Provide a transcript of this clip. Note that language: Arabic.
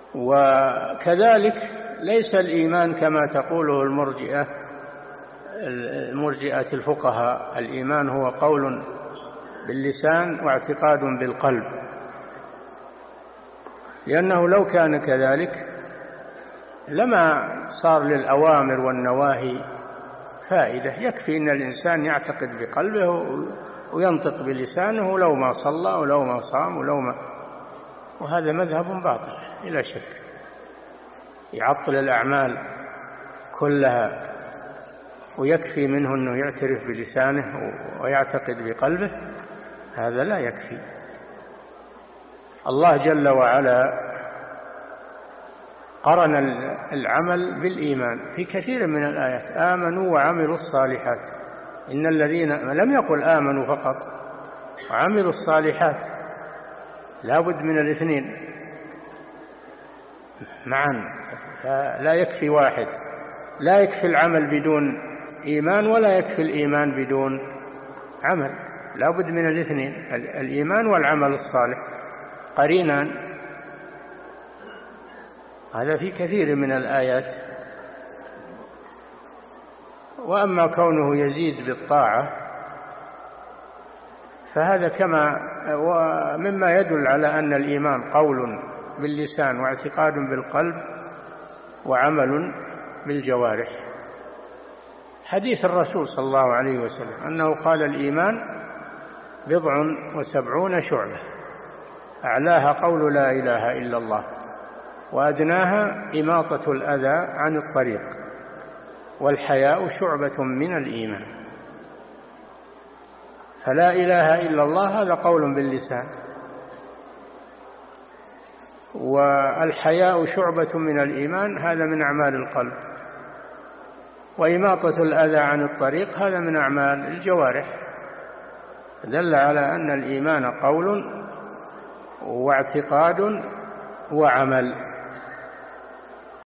وكذلك ليس الإيمان كما تقوله المرجئة الفقهاء، الإيمان هو قول باللسان واعتقاد بالقلب، لأنه لو كان كذلك لما صار للأوامر والنواهي فائدة. يكفي أن الإنسان يعتقد بقلبه وينطق بلسانه لو ما صلى ولو ما صام وهذا مذهب باطل بلا شك، يعطل الأعمال كلها، ويكفي منه أنه يعترف بلسانه ويعتقد بقلبه، هذا لا يكفي. الله جل وعلا قرن العمل بالإيمان في كثير من الآيات، آمنوا وعملوا الصالحات. إن الذين لم يقل آمنوا فقط وعملوا الصالحات، لا بد من الاثنين معا، لا يكفي واحد، لا يكفي العمل بدون إيمان ولا يكفي الإيمان بدون عمل، لا بد من الاثنين، الإيمان والعمل الصالح قرينان. هذا في كثير من الآيات. وأما كونه يزيد بالطاعة فهذا مما يدل على أن الإيمان قول باللسان واعتقاد بالقلب وعمل بالجوارح. حديث الرسول صلى الله عليه وسلم أنه قال الإيمان 70 شعبة، أعلاها قول لا إله إلا الله، وأدناها إماطة الأذى عن الطريق، والحياء شعبة من الإيمان. فلا إله إلا الله هذا قول باللسان، والحياء شعبة من الإيمان هذا من أعمال القلب، وإماطة الأذى عن الطريق هذا من أعمال الجوارح. دل على أن الإيمان قول واعتقاد وعمل.